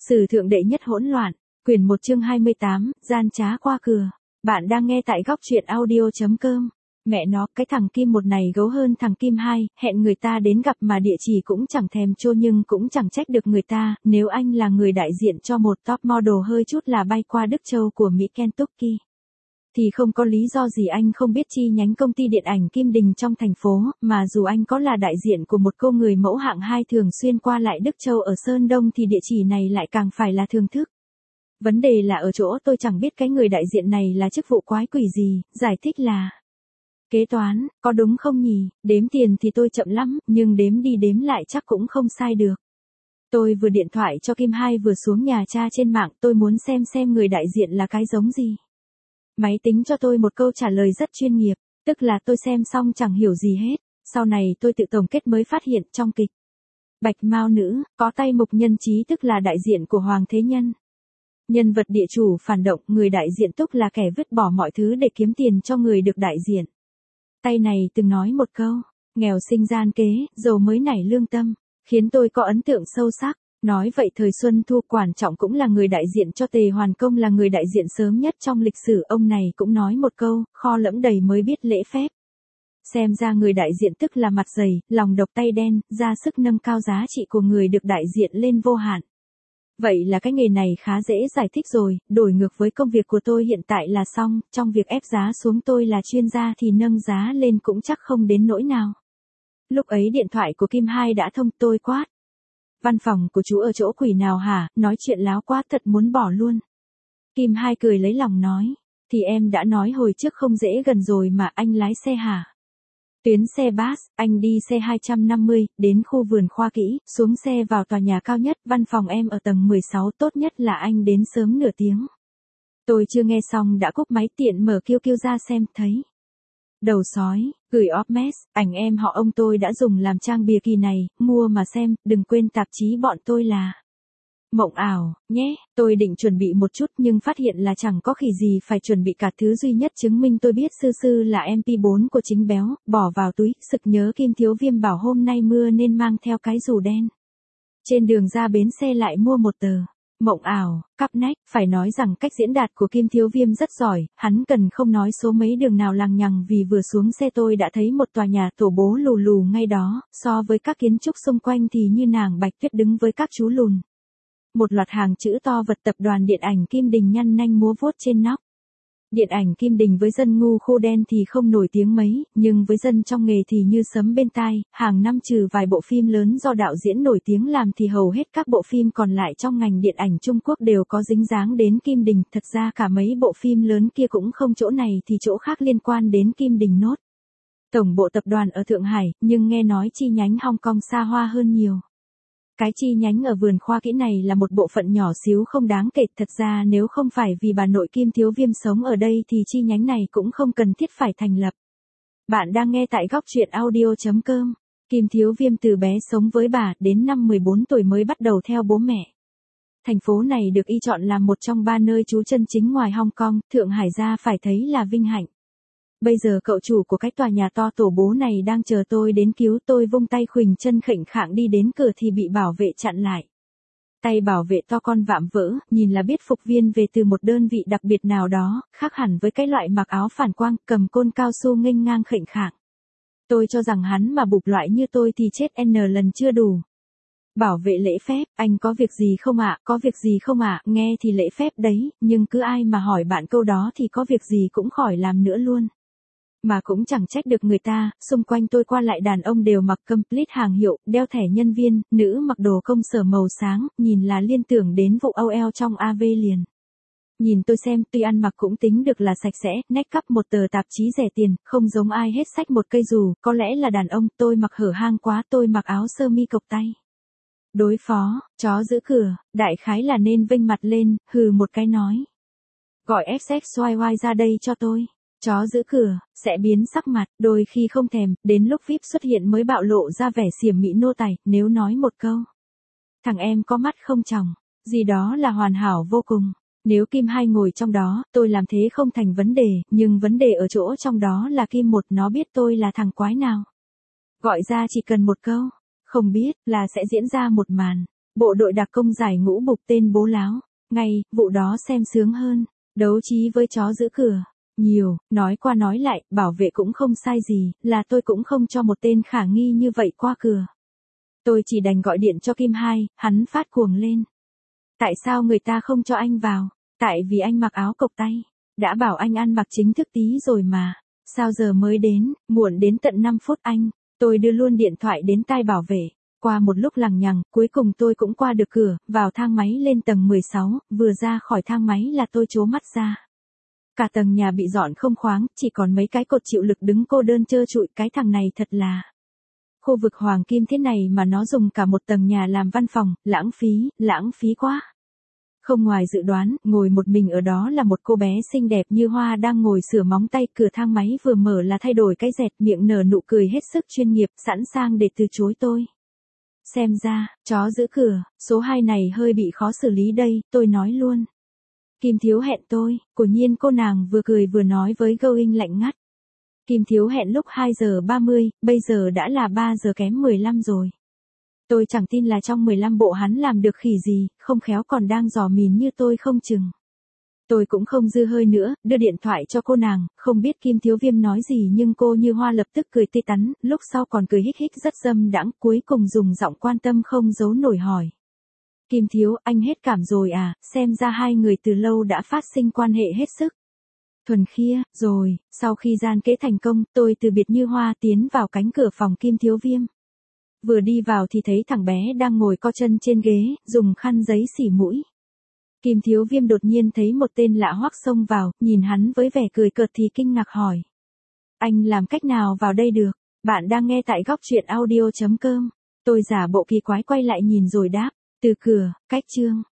Sử thượng đệ nhất hỗn loạn, quyển 1 chương 28, gian trá qua cửa. Bạn đang nghe tại góc truyện audio.com. Mẹ nó, cái thằng Kim 1 này gấu hơn thằng Kim 2, hẹn người ta đến gặp mà địa chỉ cũng chẳng thèm chô nhưng cũng chẳng trách được người ta, nếu anh là người đại diện cho một top model hơi chút là bay qua Đức Châu của Mỹ Kentucky. Thì không có lý do gì anh không biết chi nhánh công ty điện ảnh Kim Đình trong thành phố, mà dù anh có là đại diện của một cô người mẫu hạng 2 thường xuyên qua lại Đức Châu ở Sơn Đông thì địa chỉ này lại càng phải là thưởng thức. Vấn đề là ở chỗ tôi chẳng biết cái người đại diện này là chức vụ quái quỷ gì, giải thích là kế toán, có đúng không nhỉ? Đếm tiền thì tôi chậm lắm, nhưng đếm đi đếm lại chắc cũng không sai được. Tôi vừa điện thoại cho Kim 2 vừa xuống nhà tra trên mạng, tôi muốn xem người đại diện là cái giống gì. Máy tính cho tôi một câu trả lời rất chuyên nghiệp, tức là tôi xem xong chẳng hiểu gì hết. Sau này tôi tự tổng kết mới phát hiện trong kịch Bạch Mao Nữ, có tay mục nhân trí tức là đại diện của Hoàng Thế Nhân. Nhân vật địa chủ phản động, người đại diện Túc là kẻ vứt bỏ mọi thứ để kiếm tiền cho người được đại diện. Tay này từng nói một câu, nghèo sinh gian kế, giàu mới nảy lương tâm, khiến tôi có ấn tượng sâu sắc. Nói vậy thời Xuân Thu quan trọng cũng là người đại diện cho Tề Hoàn Công là người đại diện sớm nhất trong lịch sử, ông này cũng nói một câu, kho lẫm đầy mới biết lễ phép. Xem ra người đại diện tức là mặt dày, lòng độc tay đen, ra sức nâng cao giá trị của người được đại diện lên vô hạn. Vậy là cái nghề này khá dễ giải thích rồi, đổi ngược với công việc của tôi hiện tại là xong, trong việc ép giá xuống tôi là chuyên gia thì nâng giá lên cũng chắc không đến nỗi nào. Lúc ấy điện thoại của Kim 2 đã thông, tôi quát. Văn phòng của chú ở chỗ quỷ nào hả, nói chuyện láo quá thật muốn bỏ luôn. Kim 2 cười lấy lòng nói, thì em đã nói hồi trước không dễ gần rồi mà, anh lái xe hả? Tuyến xe bus, anh đi xe 250, đến khu vườn khoa kỹ, xuống xe vào tòa nhà cao nhất, văn phòng em ở tầng 16, tốt nhất là anh đến sớm nửa tiếng. Tôi chưa nghe xong đã cúp máy, tiện mở QQ ra xem, thấy. Đầu sói, gửi Opmes, ảnh em họ ông tôi đã dùng làm trang bìa kỳ này, mua mà xem, đừng quên tạp chí bọn tôi là Mộng Ảo, nhé. Tôi định chuẩn bị một chút nhưng phát hiện là chẳng có khỉ gì phải chuẩn bị cả, thứ duy nhất chứng minh tôi biết sư là MP4 của Chính Béo, bỏ vào túi, sực nhớ Kim Thiếu Viêm bảo hôm nay mưa nên mang theo cái dù đen. Trên đường ra bến xe lại mua một tờ Mộng Ảo, cắp nách, phải nói rằng cách diễn đạt của Kim Thiếu Viêm rất giỏi, hắn cần không nói số mấy đường nào lằng nhằng vì vừa xuống xe tôi đã thấy một tòa nhà tổ bố lù lù ngay đó, so với các kiến trúc xung quanh thì như nàng Bạch Tuyết đứng với các chú lùn. Một loạt hàng chữ to vật tập đoàn điện ảnh Kim Đình nhăn nanh múa vuốt trên nóc. Điện ảnh Kim Đình với dân ngu khô đen thì không nổi tiếng mấy, nhưng với dân trong nghề thì như sấm bên tai, hàng năm trừ vài bộ phim lớn do đạo diễn nổi tiếng làm thì hầu hết các bộ phim còn lại trong ngành điện ảnh Trung Quốc đều có dính dáng đến Kim Đình, thật ra cả mấy bộ phim lớn kia cũng không chỗ này thì chỗ khác liên quan đến Kim Đình nốt. Tổng bộ tập đoàn ở Thượng Hải, nhưng nghe nói chi nhánh Hong Kong xa hoa hơn nhiều. Cái chi nhánh ở vườn khoa kỹ này là một bộ phận nhỏ xíu không đáng kể, thật ra nếu không phải vì bà nội Kim Thiếu Viêm sống ở đây thì chi nhánh này cũng không cần thiết phải thành lập. Bạn đang nghe tại góc truyện audio.com. Kim Thiếu Viêm từ bé sống với bà, đến năm 14 tuổi mới bắt đầu theo bố mẹ. Thành phố này được y chọn làm một trong 3 nơi trú chân chính ngoài Hong Kong, Thượng Hải ra phải thấy là vinh hạnh. Bây giờ cậu chủ của cái tòa nhà to tổ bố này đang chờ tôi đến cứu, tôi vung tay khuỳnh chân khệnh khạng đi đến cửa thì bị bảo vệ chặn lại. Tay bảo vệ to con vạm vỡ, nhìn là biết phục viên về từ một đơn vị đặc biệt nào đó, khác hẳn với cái loại mặc áo phản quang, cầm côn cao su nghênh ngang khệnh khạng. Tôi cho rằng hắn mà bụp loại như tôi thì chết N lần chưa đủ. Bảo vệ lễ phép, anh có việc gì không ạ, có việc gì không ạ, nghe thì lễ phép đấy, nhưng cứ ai mà hỏi bạn câu đó thì có việc gì cũng khỏi làm nữa luôn. Mà cũng chẳng trách được người ta, xung quanh tôi qua lại đàn ông đều mặc complete hàng hiệu, đeo thẻ nhân viên, nữ mặc đồ công sở màu sáng, nhìn là liên tưởng đến vụ OL trong AV liền. Nhìn tôi xem, tuy ăn mặc cũng tính được là sạch sẽ, nách cắp một tờ tạp chí rẻ tiền, không giống ai hết xách một cây dù, có lẽ là đàn ông, tôi mặc hở hang quá, tôi mặc áo sơ mi cộc tay. Đối phó, chó giữ cửa, đại khái là nên vênh mặt lên, hừ một cái nói. Gọi SXYY ra đây cho tôi. Chó giữ cửa, sẽ biến sắc mặt, đôi khi không thèm, đến lúc VIP xuất hiện mới bạo lộ ra vẻ xiểm mỹ nô tài, nếu nói một câu. Thằng em có mắt không tròng, gì đó là hoàn hảo vô cùng. Nếu Kim 2 ngồi trong đó, tôi làm thế không thành vấn đề, nhưng vấn đề ở chỗ trong đó là Kim 1 nó biết tôi là thằng quái nào. Gọi ra chỉ cần một câu, không biết, là sẽ diễn ra một màn. bộ đội đặc công giải ngũ bục tên bố láo. Ngay, vụ đó xem sướng hơn. Đấu trí với chó giữ cửa. Nhiều, nói qua nói lại, bảo vệ cũng không sai gì, là tôi cũng không cho một tên khả nghi như vậy qua cửa. Tôi chỉ đành gọi điện cho Kim Hai, hắn phát cuồng lên. Tại sao người ta không cho anh vào? Tại vì anh mặc áo cộc tay. Đã bảo anh ăn mặc chính thức tí rồi mà. Sao giờ mới đến, muộn đến tận 5 phút anh. Tôi đưa luôn điện thoại đến tai bảo vệ. Qua một lúc lằng nhằng, cuối cùng tôi cũng qua được cửa, vào thang máy lên tầng 16, vừa ra khỏi thang máy là tôi trố mắt ra. Cả tầng nhà bị dọn không khoáng, chỉ còn mấy cái cột chịu lực đứng cô đơn trơ trụi, cái thằng này thật là. Khu vực Hoàng Kim thế này mà nó dùng cả một tầng nhà làm văn phòng, lãng phí quá. Không ngoài dự đoán, ngồi một mình ở đó là một cô bé xinh đẹp như hoa đang ngồi sửa móng tay, cửa thang máy vừa mở là thay đổi cái dẹt, miệng nở nụ cười hết sức chuyên nghiệp, sẵn sàng để từ chối tôi. Xem ra, chó giữ cửa, số 2 này hơi bị khó xử lý đây, tôi nói luôn. Kim Thiếu hẹn tôi, quả nhiên cô nàng vừa cười vừa nói với Going lạnh ngắt. Kim Thiếu hẹn lúc 2 giờ 30, bây giờ đã là 3 giờ kém 15 rồi. Tôi chẳng tin là trong 15 bộ hắn làm được khỉ gì, không khéo còn đang dò mìn như tôi không chừng. Tôi cũng không dư hơi nữa, đưa điện thoại cho cô nàng, không biết Kim Thiếu Viêm nói gì nhưng cô như hoa lập tức cười tươi tắn, lúc sau còn cười hích hích rất dâm đãng, cuối cùng dùng giọng quan tâm không giấu nổi hỏi. Kim Thiếu, anh hết cảm rồi à, xem ra hai người từ lâu đã phát sinh quan hệ hết sức thuần khiết rồi. Sau khi gian kế thành công, tôi từ biệt như hoa tiến vào cánh cửa phòng Kim Thiếu Viêm. Vừa đi vào thì thấy thằng bé đang ngồi co chân trên ghế, dùng khăn giấy xỉ mũi. Kim Thiếu Viêm đột nhiên thấy một tên lạ hoắc xông vào, nhìn hắn với vẻ cười cợt thì kinh ngạc hỏi. Anh làm cách nào vào đây được? Bạn đang nghe tại góc truyện audio.com. Tôi giả bộ kỳ quái quay lại nhìn rồi đáp. Từ cửa, cách chương.